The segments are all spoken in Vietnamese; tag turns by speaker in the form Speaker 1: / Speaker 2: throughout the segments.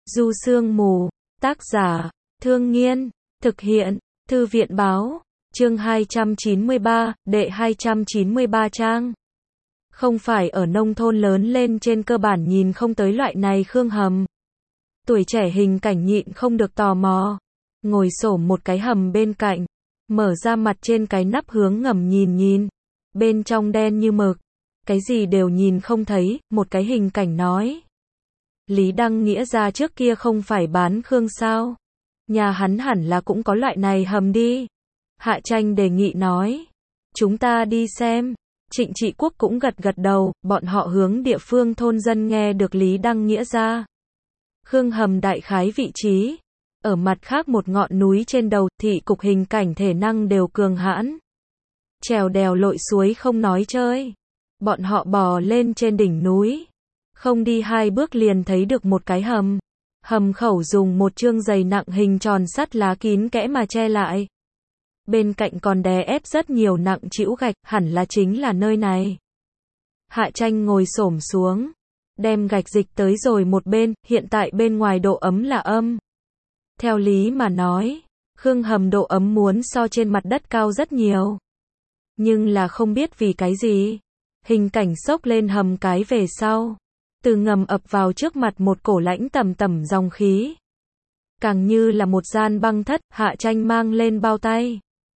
Speaker 1: Du Sương Mù, tác giả, Thương Nghiên, thực hiện, Thư viện Báo, chương 293, đệ 293 trang. Không phải ở nông thôn lớn lên trên cơ bản nhìn không tới loại này Khương Hầm. Tuổi trẻ hình cảnh nhịn không được tò mò. Ngồi xổm một cái hầm bên cạnh, mở ra mặt trên cái nắp hướng ngầm nhìn. Bên trong đen như mực, cái gì đều nhìn không thấy, một cái hình cảnh nói. Lý Đăng Nghĩa ra trước kia không phải bán Khương sao? Nhà hắn hẳn là cũng có loại này hầm đi. Hạ Tranh đề nghị nói. Chúng ta đi xem. Trịnh Trị Quốc cũng gật đầu, bọn họ hướng địa phương thôn dân nghe được Lý Đăng Nghĩa ra. Khương hầm đại khái vị trí. Ở mặt khác một ngọn núi trên đầu, thị cục hình cảnh thể năng đều cường hãn. Trèo đèo lội suối không nói chơi. Bọn họ bò lên trên đỉnh núi. Không đi 2 bước liền thấy được một cái hầm. Hầm khẩu dùng một chương dày nặng hình tròn sắt lá kín kẽ mà che lại. Bên cạnh còn đè ép rất nhiều nặng trĩu gạch, hẳn là chính là nơi này. Hạ Tranh ngồi xổm xuống, đem gạch dịch tới rồi một bên, hiện tại bên ngoài độ ấm là âm. Theo lý mà nói, Khương hầm độ ấm muốn so trên mặt đất cao rất nhiều. Nhưng là không biết vì cái gì. Hình cảnh xốc lên hầm cái về sau. Từ ngầm ập vào trước mặt một cổ lãnh tầm dòng khí. Càng như là một gian băng thất, Hạ Tranh mang lên bao tay.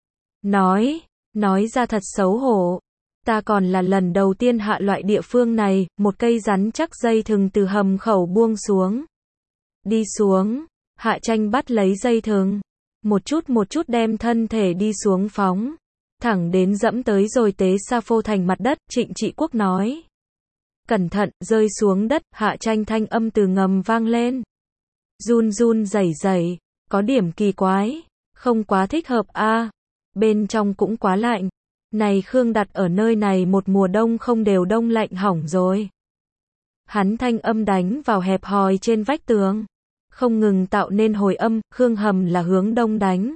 Speaker 1: Nói ra thật xấu hổ. Ta còn là lần đầu tiên hạ loại địa phương này, một cây rắn chắc dây thừng từ hầm khẩu buông xuống. Đi xuống, Hạ Tranh bắt lấy dây thừng. Một chút đem thân thể đi xuống phóng. Thẳng đến dẫm tới rồi tế sa phô thành mặt đất, Trịnh Trị Quốc nói. Cẩn thận, rơi xuống đất, Hạ Tranh thanh âm từ ngầm vang lên. Run rẩy, có điểm kỳ quái, không quá thích hợp a. Bên trong cũng quá lạnh. Này Khương đặt ở nơi này một mùa đông không đều đông lạnh hỏng rồi. Hắn thanh âm đánh vào hẹp hòi trên vách tường. Không ngừng tạo nên hồi âm, Khương hầm là hướng đông đánh.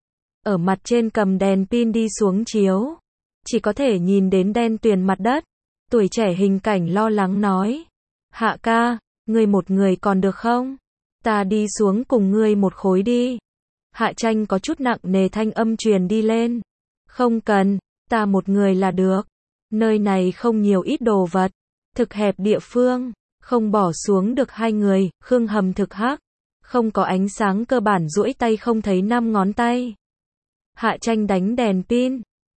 Speaker 1: Ở mặt trên cầm đèn pin đi xuống chiếu. Chỉ có thể nhìn đến đen tuyền mặt đất. Tuổi trẻ hình cảnh lo lắng nói. Hạ ca, ngươi một người còn được không? Ta đi xuống cùng ngươi một khối đi. Hạ Tranh có chút nặng nề thanh âm truyền đi lên. Không cần, ta một người là được. Nơi này không nhiều ít đồ vật. Thực hẹp địa phương, không bỏ xuống được 2 người, Khương hầm thực hắc. Không có ánh sáng cơ bản duỗi tay không thấy 5 ngón tay. Hạ Tranh đánh đèn pin.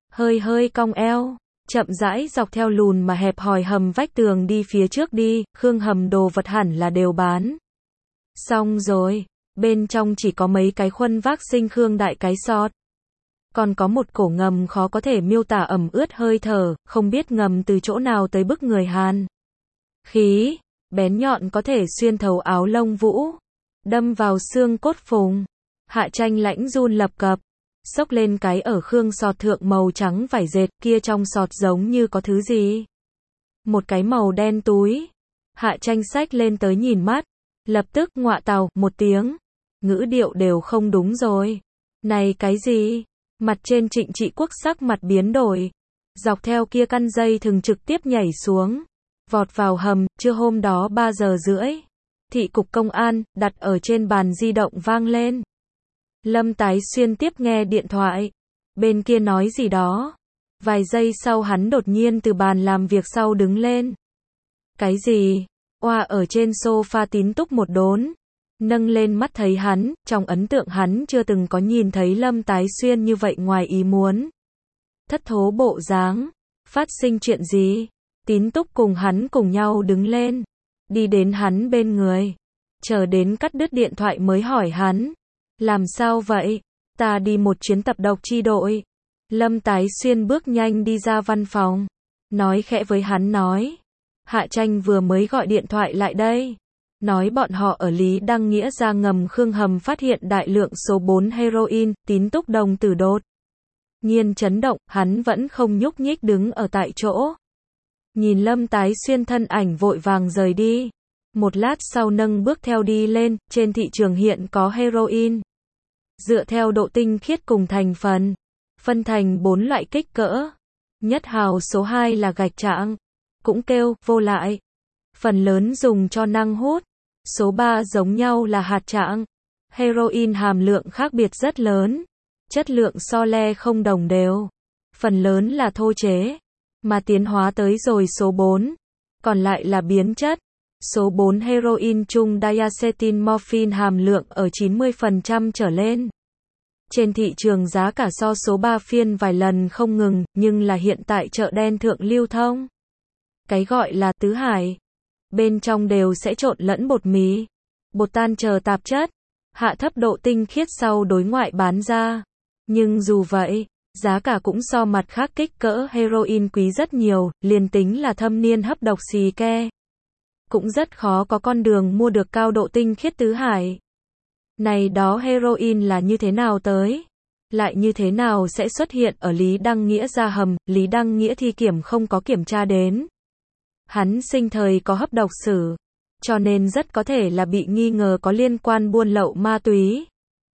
Speaker 1: Hơi cong eo. Chậm rãi dọc theo lùn mà hẹp hòi hầm vách tường đi phía trước đi, Khương hầm đồ vật hẳn là đều bán. Xong rồi, bên trong chỉ có mấy cái khuôn vác sinh Khương đại cái sọt. Còn có một cổ ngầm khó có thể miêu tả ẩm ướt hơi thở, không biết ngầm từ chỗ nào tới bức người Hàn. Khí, bén nhọn có thể xuyên thấu áo lông vũ, đâm vào xương cốt phùng. Hạ Tranh lãnh run lập cập. Xốc lên cái ở Khương sọt thượng màu trắng vải dệt, kia trong sọt giống như có thứ gì. Một cái màu đen túi. Hạ Tranh xách lên tới nhìn mắt. Lập tức ngọa tàu, một tiếng. Ngữ điệu đều không đúng rồi. Này cái gì? Mặt trên Trịnh Trị Quốc sắc mặt biến đổi. Dọc theo kia căn dây thừng trực tiếp nhảy xuống. Vọt vào hầm, trưa hôm đó 3 giờ rưỡi. Thị cục công an, đặt ở trên bàn di động vang lên. Lâm Tái Xuyên tiếp nghe điện thoại. Bên kia nói gì đó. Vài giây sau hắn đột nhiên từ bàn làm việc sau đứng lên. Cái gì? Oa ở trên sofa Tín Túc một đốn. Nâng lên mắt thấy hắn, trong ấn tượng hắn chưa từng có nhìn thấy Lâm Tái Xuyên như vậy ngoài ý muốn. Thất thố bộ dáng. Phát sinh chuyện gì? Tín Túc cùng hắn cùng nhau đứng lên. Đi đến hắn bên người. Chờ đến cắt đứt điện thoại mới hỏi hắn. Làm sao vậy? Ta đi một chuyến tập độc chi đội. Lâm Tái Xuyên bước nhanh đi ra văn phòng. Nói khẽ với hắn nói. Hạ Tranh vừa mới gọi điện thoại lại đây. Nói bọn họ ở Lý Đăng Nghĩa ra ngầm Khương hầm phát hiện đại lượng số 4 heroin, Tín Túc đồng tử đột nhiên chấn động, hắn vẫn không nhúc nhích đứng ở tại chỗ. Nhìn Lâm Tái Xuyên thân ảnh vội vàng rời đi. Một lát sau nâng bước theo đi lên, trên thị trường hiện có heroin. Dựa theo độ tinh khiết cùng thành phần, phân thành 4 loại kích cỡ. Nhất hào số 2 là gạch trạng, cũng kêu vô lại. Phần lớn dùng cho năng hút, Số 3 giống nhau là hạt trạng. Heroin hàm lượng khác biệt rất lớn. Chất lượng so le không đồng đều. Phần lớn là thô chế. Mà tiến hóa tới rồi số 4. Còn lại là biến chất. Số 4 heroin chung diacetyl morphine hàm lượng ở 90% trở lên. Trên thị trường giá cả so số 3 phiên vài lần không ngừng, nhưng là hiện tại chợ đen thượng lưu thông. Cái gọi là tứ hải. Bên trong đều sẽ trộn lẫn bột mì, bột tan chờ tạp chất, hạ thấp độ tinh khiết sau đối ngoại bán ra. Nhưng dù vậy, giá cả cũng so mặt khác kích cỡ heroin quý rất nhiều, liền tính là thâm niên hấp độc xì ke. Cũng rất khó có con đường mua được cao độ tinh khiết tứ hải. Này đó heroin là như thế nào tới? Lại như thế nào sẽ xuất hiện ở Lý Đăng Nghĩa ra hầm, Lý Đăng Nghĩa thi kiểm không có kiểm tra đến. Hắn sinh thời có hấp độc sử, cho nên rất có thể là bị nghi ngờ có liên quan buôn lậu ma túy.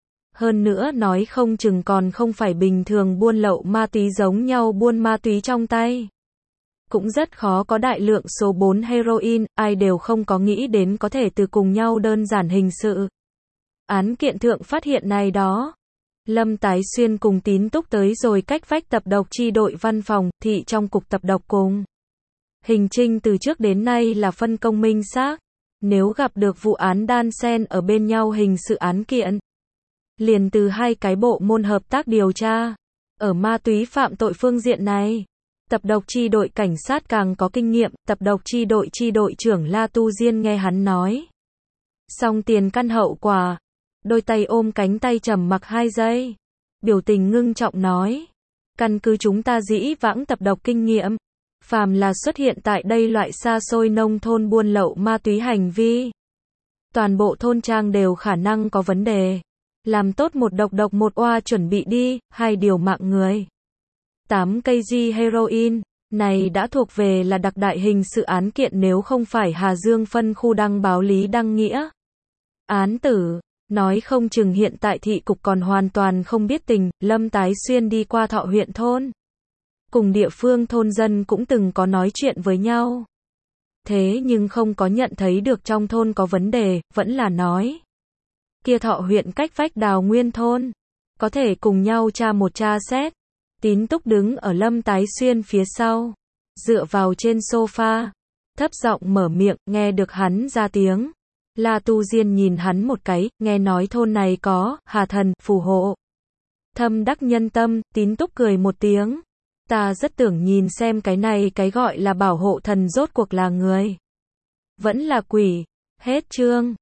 Speaker 1: Hơn nữa nói không chừng còn không phải bình thường buôn lậu ma túy giống nhau buôn ma túy trong tay. Cũng rất khó có đại lượng số 4 heroin, ai đều không có nghĩ đến có thể từ cùng nhau đơn giản hình sự. Án kiện thượng phát hiện này đó. Lâm Tái Xuyên cùng Tín Túc tới rồi cách vách tập độc chi đội văn phòng, thị trong cục tập độc cùng. Hình Trinh từ trước đến nay là phân công minh xác. Nếu gặp được vụ án đan xen ở bên nhau hình sự án kiện, liền từ hai cái bộ môn hợp tác điều tra. Ở ma túy phạm tội phương diện này, tập độc chi đội cảnh sát càng có kinh nghiệm, tập độc chi đội trưởng La Tu Diên nghe hắn nói. Xong tiền căn hậu quả, đôi tay ôm cánh tay trầm mặc 2 giây. Biểu tình ngưng trọng nói. Căn cứ chúng ta dĩ vãng tập độc kinh nghiệm, phàm là xuất hiện tại đây loại xa xôi nông thôn buôn lậu ma túy hành vi, toàn bộ thôn trang đều khả năng có vấn đề. Làm tốt một độc một oa chuẩn bị đi, 2 điều mạng người. 8 cây heroin, này đã thuộc về là đặc đại hình sự án kiện nếu không phải Hà Dương phân khu đăng báo Lý Đăng Nghĩa. Án tử, nói không chừng hiện tại thị cục còn hoàn toàn không biết tình, Lâm Tái Xuyên đi qua Thọ huyện thôn. Cùng địa phương thôn dân cũng từng có nói chuyện với nhau. Thế nhưng không có nhận thấy được trong thôn có vấn đề, vẫn là nói. Kia Thọ huyện cách vách Đào Nguyên thôn. Có thể cùng nhau tra một tra xét. Tín Túc đứng ở Lâm Tái Xuyên phía sau. Dựa vào trên sofa. Thấp giọng mở miệng, nghe được hắn ra tiếng. La Tu Diên nhìn hắn một cái, nghe nói thôn này có, Hà Thần, phù hộ. Thâm đắc nhân tâm, Tín Túc cười một tiếng. Ta rất tưởng nhìn xem cái này cái gọi là bảo hộ thần rốt cuộc là người. Vẫn là quỷ. Hết chương.